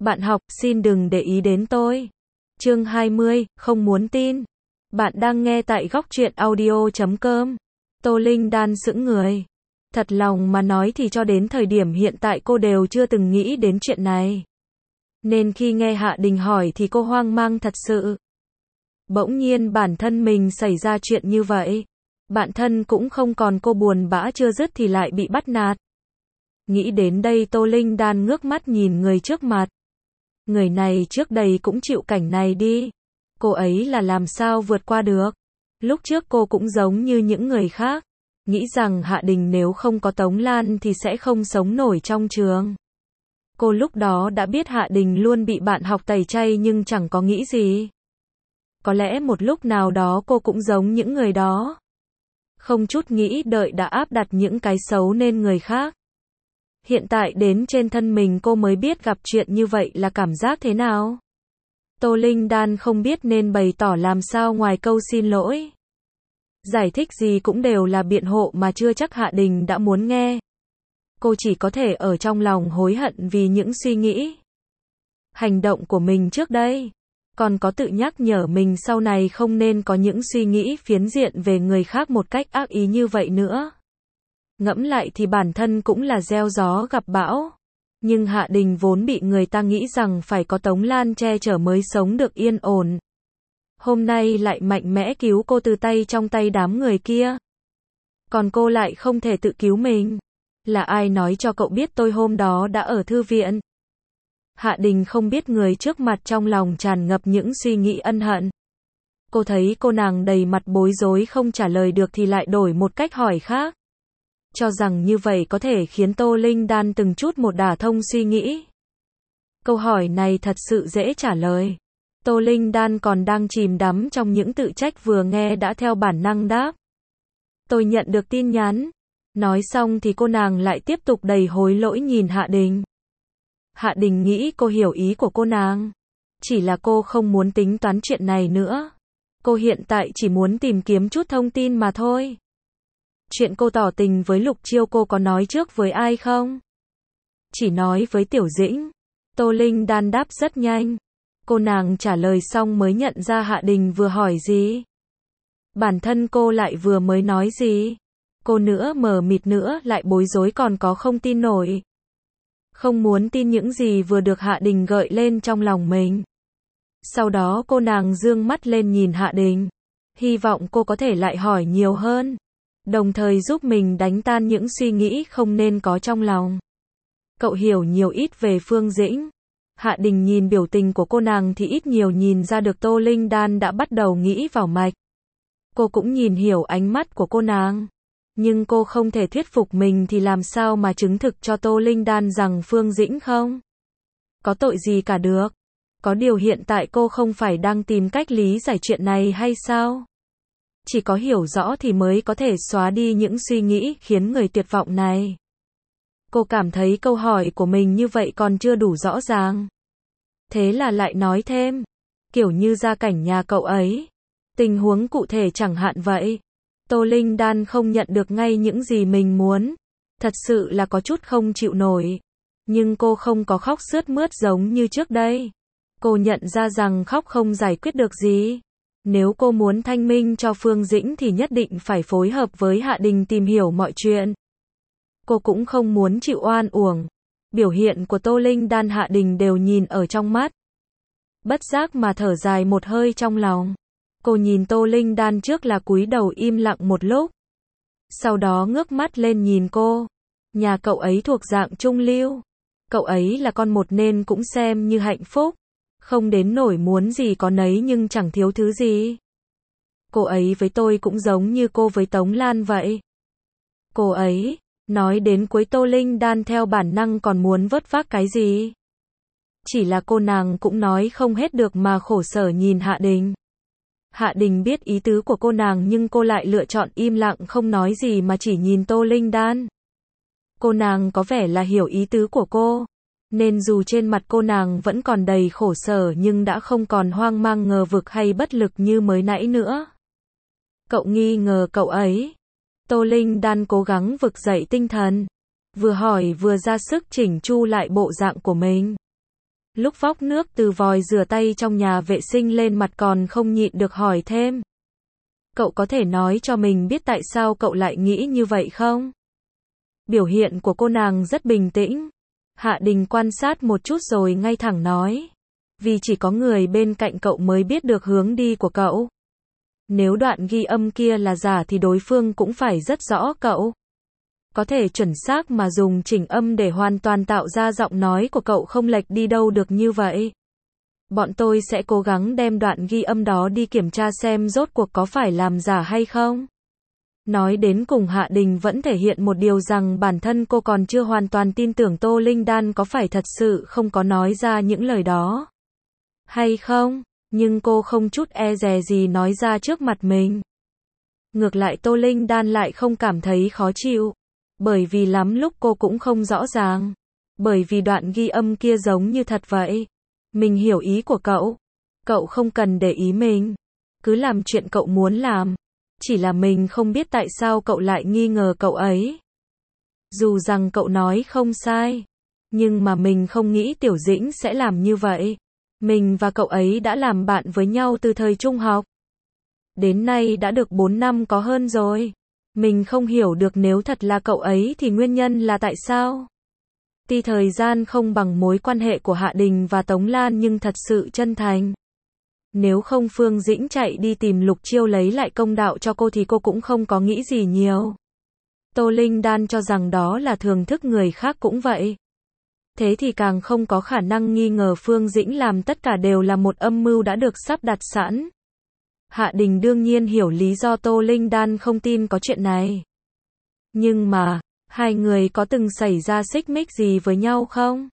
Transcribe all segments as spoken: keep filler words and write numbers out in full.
Bạn học, xin đừng để ý đến tôi. Chương hai mươi, không muốn tin. Bạn đang nghe tại góc truyện audio chấm com. Tô Linh Đan sững người. Thật lòng mà nói thì cho đến thời điểm hiện tại cô đều chưa từng nghĩ đến chuyện này. Nên khi nghe Hạ Đình hỏi thì cô hoang mang thật sự. Bỗng nhiên bản thân mình xảy ra chuyện như vậy. Bạn thân cũng không còn, cô buồn bã chưa dứt thì lại bị bắt nạt. Nghĩ đến đây Tô Linh Đan ngước mắt nhìn người trước mặt. Người này trước đây cũng chịu cảnh này đi. Cô ấy là làm sao vượt qua được. Lúc trước cô cũng giống như những người khác. Nghĩ rằng Hạ Đình nếu không có Tống Lan thì sẽ không sống nổi trong trường. Cô lúc đó đã biết Hạ Đình luôn bị bạn học tẩy chay nhưng chẳng có nghĩ gì. Có lẽ một lúc nào đó cô cũng giống những người đó. Không chút nghĩ đợi đã áp đặt những cái xấu lên người khác. Hiện tại đến trên thân mình cô mới biết gặp chuyện như vậy là cảm giác thế nào. Tô Linh Đan không biết nên bày tỏ làm sao ngoài câu xin lỗi. Giải thích gì cũng đều là biện hộ mà chưa chắc Hạ Đình đã muốn nghe. Cô chỉ có thể ở trong lòng hối hận vì những suy nghĩ, hành động của mình trước đây. Còn có tự nhắc nhở mình sau này không nên có những suy nghĩ phiến diện về người khác một cách ác ý như vậy nữa. Ngẫm lại thì bản thân cũng là gieo gió gặp bão. Nhưng Hạ Đình vốn bị người ta nghĩ rằng phải có Tống Lan che chở mới sống được yên ổn. Hôm nay lại mạnh mẽ cứu cô từ tay trong tay đám người kia. Còn cô lại không thể tự cứu mình. Là ai nói cho cậu biết tôi hôm đó đã ở thư viện? Hạ Đình không biết người trước mặt trong lòng tràn ngập những suy nghĩ ân hận. Cô thấy cô nàng đầy mặt bối rối không trả lời được thì lại đổi một cách hỏi khác. Cho rằng như vậy có thể khiến Tô Linh Đan từng chút một đả thông suy nghĩ. Câu hỏi này thật sự dễ trả lời. Tô Linh Đan còn đang chìm đắm trong những tự trách vừa nghe đã theo bản năng đáp. Tôi nhận được tin nhắn. Nói xong thì cô nàng lại tiếp tục đầy hối lỗi nhìn Hạ Đình. Hạ Đình nghĩ cô hiểu ý của cô nàng. Chỉ là cô không muốn tính toán chuyện này nữa. Cô hiện tại chỉ muốn tìm kiếm chút thông tin mà thôi. Chuyện cô tỏ tình với Lục Chiêu cô có nói trước với ai không? Chỉ nói với Tiểu Dĩnh. Tô Linh Đan đáp rất nhanh. Cô nàng trả lời xong mới nhận ra Hạ Đình vừa hỏi gì. Bản thân cô lại vừa mới nói gì. Cô nữa mờ mịt nữa lại bối rối còn có không tin nổi. Không muốn tin những gì vừa được Hạ Đình gợi lên trong lòng mình. Sau đó cô nàng dương mắt lên nhìn Hạ Đình. Hy vọng cô có thể lại hỏi nhiều hơn. Đồng thời giúp mình đánh tan những suy nghĩ không nên có trong lòng. Cậu hiểu nhiều ít về Phương Dĩnh. Hạ Đình nhìn biểu tình của cô nàng thì ít nhiều nhìn ra được Tô Linh Đan đã bắt đầu nghĩ vào mạch. Cô cũng nhìn hiểu ánh mắt của cô nàng. Nhưng cô không thể thuyết phục mình thì làm sao mà chứng thực cho Tô Linh Đan rằng Phương Dĩnh không có tội gì cả được. Có điều hiện tại cô không phải đang tìm cách lý giải chuyện này hay sao? Chỉ có hiểu rõ thì mới có thể xóa đi những suy nghĩ khiến người tuyệt vọng này. Cô cảm thấy câu hỏi của mình như vậy còn chưa đủ rõ ràng. Thế là lại nói thêm. Kiểu như gia cảnh nhà cậu ấy. Tình huống cụ thể chẳng hạn vậy. Tô Linh Đan không nhận được ngay những gì mình muốn. Thật sự là có chút không chịu nổi. Nhưng cô không có khóc sướt mướt giống như trước đây. Cô nhận ra rằng khóc không giải quyết được gì. Nếu cô muốn thanh minh cho Phương Dĩnh thì nhất định phải phối hợp với Hạ Đình tìm hiểu mọi chuyện. Cô cũng không muốn chịu oan uổng. Biểu hiện của Tô Linh Đan Hạ Đình đều nhìn ở trong mắt. Bất giác mà thở dài một hơi trong lòng. Cô nhìn Tô Linh Đan trước là cúi đầu im lặng một lúc. Sau đó ngước mắt lên nhìn cô. Nhà cậu ấy thuộc dạng trung lưu. Cậu ấy là con một nên cũng xem như hạnh phúc. Không đến nổi muốn gì có nấy nhưng chẳng thiếu thứ gì. Cô ấy với tôi cũng giống như cô với Tống Lan vậy. Cô ấy, nói đến cuối Tô Linh Đan theo bản năng còn muốn vớt vát cái gì. Chỉ là cô nàng cũng nói không hết được mà khổ sở nhìn Hạ Đình. Hạ Đình biết ý tứ của cô nàng nhưng cô lại lựa chọn im lặng không nói gì mà chỉ nhìn Tô Linh Đan. Cô nàng có vẻ là hiểu ý tứ của cô. Nên dù trên mặt cô nàng vẫn còn đầy khổ sở nhưng đã không còn hoang mang ngờ vực hay bất lực như mới nãy nữa. Cậu nghi ngờ cậu ấy. Tô Linh Đan cố gắng vực dậy tinh thần. Vừa hỏi vừa ra sức chỉnh chu lại bộ dạng của mình. Lúc vóc nước từ vòi rửa tay trong nhà vệ sinh lên mặt còn không nhịn được hỏi thêm. Cậu có thể nói cho mình biết tại sao cậu lại nghĩ như vậy không? Biểu hiện của cô nàng rất bình tĩnh. Hạ Đình quan sát một chút rồi ngay thẳng nói. Vì chỉ có người bên cạnh cậu mới biết được hướng đi của cậu. Nếu đoạn ghi âm kia là giả thì đối phương cũng phải rất rõ cậu. Có thể chuẩn xác mà dùng chỉnh âm để hoàn toàn tạo ra giọng nói của cậu không lệch đi đâu được như vậy. Bọn tôi sẽ cố gắng đem đoạn ghi âm đó đi kiểm tra xem rốt cuộc có phải làm giả hay không. Nói đến cùng Hạ Đình vẫn thể hiện một điều rằng bản thân cô còn chưa hoàn toàn tin tưởng Tô Linh Đan có phải thật sự không có nói ra những lời đó hay không, nhưng cô không chút e dè gì nói ra trước mặt mình. Ngược lại Tô Linh Đan lại không cảm thấy khó chịu, bởi vì lắm lúc cô cũng không rõ ràng, bởi vì đoạn ghi âm kia giống như thật vậy. Mình hiểu ý của cậu, cậu không cần để ý mình, cứ làm chuyện cậu muốn làm. Chỉ là mình không biết tại sao cậu lại nghi ngờ cậu ấy. Dù rằng cậu nói không sai, nhưng mà mình không nghĩ Tiểu Dĩnh sẽ làm như vậy. Mình và cậu ấy đã làm bạn với nhau từ thời trung học. Đến nay đã được bốn năm có hơn rồi. Mình không hiểu được nếu thật là cậu ấy thì nguyên nhân là tại sao. Tuy thời gian không bằng mối quan hệ của Hạ Đình và Tống Lan nhưng thật sự chân thành. Nếu không Phương Dĩnh chạy đi tìm Lục Chiêu lấy lại công đạo cho cô thì cô cũng không có nghĩ gì nhiều. Tô Linh Đan cho rằng đó là thường thức người khác cũng vậy. Thế thì càng không có khả năng nghi ngờ Phương Dĩnh làm tất cả đều là một âm mưu đã được sắp đặt sẵn. Hạ Đình đương nhiên hiểu lý do Tô Linh Đan không tin có chuyện này. Nhưng mà, hai người có từng xảy ra xích mích gì với nhau không?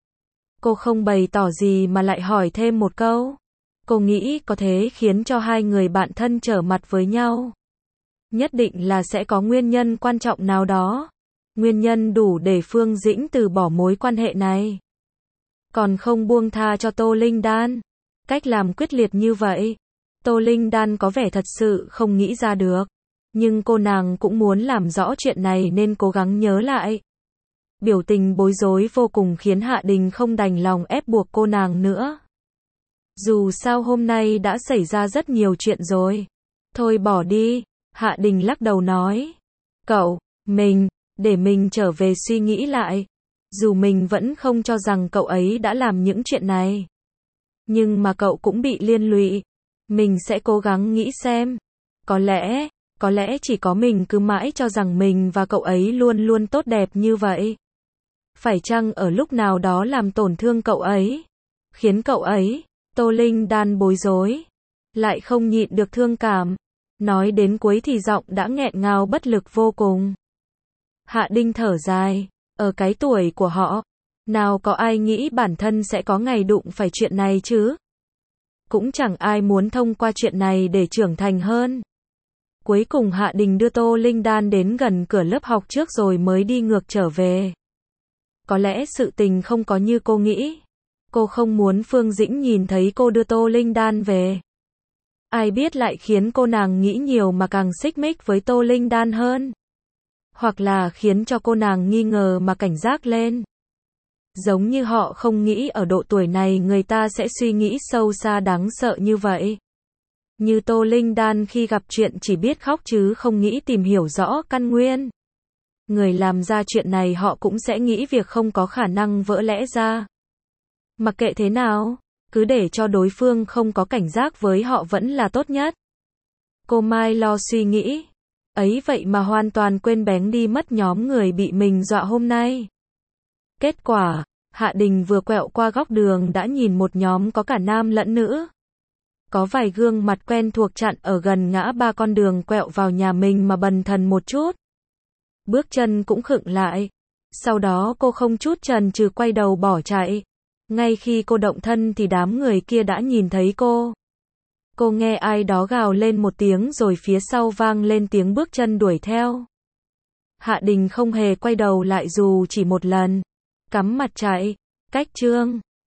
Cô không bày tỏ gì mà lại hỏi thêm một câu. Cô nghĩ có thế khiến cho hai người bạn thân trở mặt với nhau. Nhất định là sẽ có nguyên nhân quan trọng nào đó. Nguyên nhân đủ để Phương Dĩnh từ bỏ mối quan hệ này. Còn không buông tha cho Tô Linh Đan. Cách làm quyết liệt như vậy, Tô Linh Đan có vẻ thật sự không nghĩ ra được. Nhưng cô nàng cũng muốn làm rõ chuyện này nên cố gắng nhớ lại. Biểu tình bối rối vô cùng khiến Hạ Đình không đành lòng ép buộc cô nàng nữa. Dù sao hôm nay đã xảy ra rất nhiều chuyện rồi. Thôi bỏ đi, Hạ Đình lắc đầu nói. Cậu, mình, để mình trở về suy nghĩ lại. Dù mình vẫn không cho rằng cậu ấy đã làm những chuyện này. Nhưng mà cậu cũng bị liên lụy. Mình sẽ cố gắng nghĩ xem. Có lẽ, có lẽ chỉ có mình cứ mãi cho rằng mình và cậu ấy luôn luôn tốt đẹp như vậy. Phải chăng ở lúc nào đó làm tổn thương cậu ấy, khiến cậu ấy, Tô Linh Đan bối rối, lại không nhịn được thương cảm. Nói đến cuối thì giọng đã nghẹn ngào bất lực vô cùng. Hạ Đình thở dài, ở cái tuổi của họ, nào có ai nghĩ bản thân sẽ có ngày đụng phải chuyện này chứ? Cũng chẳng ai muốn thông qua chuyện này để trưởng thành hơn. Cuối cùng Hạ Đình đưa Tô Linh Đan đến gần cửa lớp học trước rồi mới đi ngược trở về. Có lẽ sự tình không có như cô nghĩ. Cô không muốn Phương Dĩnh nhìn thấy cô đưa Tô Linh Đan về. Ai biết lại khiến cô nàng nghĩ nhiều mà càng xích mích với Tô Linh Đan hơn. Hoặc là khiến cho cô nàng nghi ngờ mà cảnh giác lên. Giống như họ không nghĩ ở độ tuổi này người ta sẽ suy nghĩ sâu xa đáng sợ như vậy. Như Tô Linh Đan khi gặp chuyện chỉ biết khóc chứ không nghĩ tìm hiểu rõ căn nguyên. Người làm ra chuyện này họ cũng sẽ nghĩ việc không có khả năng vỡ lẽ ra. Mặc kệ thế nào, cứ để cho đối phương không có cảnh giác với họ vẫn là tốt nhất. Cô Mai lo suy nghĩ. Ấy vậy mà hoàn toàn quên bén đi mất nhóm người bị mình dọa hôm nay. Kết quả, Hạ Đình vừa quẹo qua góc đường đã nhìn một nhóm có cả nam lẫn nữ. Có vài gương mặt quen thuộc chặn ở gần ngã ba con đường quẹo vào nhà mình mà bần thần một chút. Bước chân cũng khựng lại. Sau đó cô không chút chần chừ quay đầu bỏ chạy. Ngay khi cô động thân thì đám người kia đã nhìn thấy cô. Cô nghe ai đó gào lên một tiếng rồi phía sau vang lên tiếng bước chân đuổi theo. Hạ Đình không hề quay đầu lại dù chỉ một lần. Cắm mặt chạy. Cách chương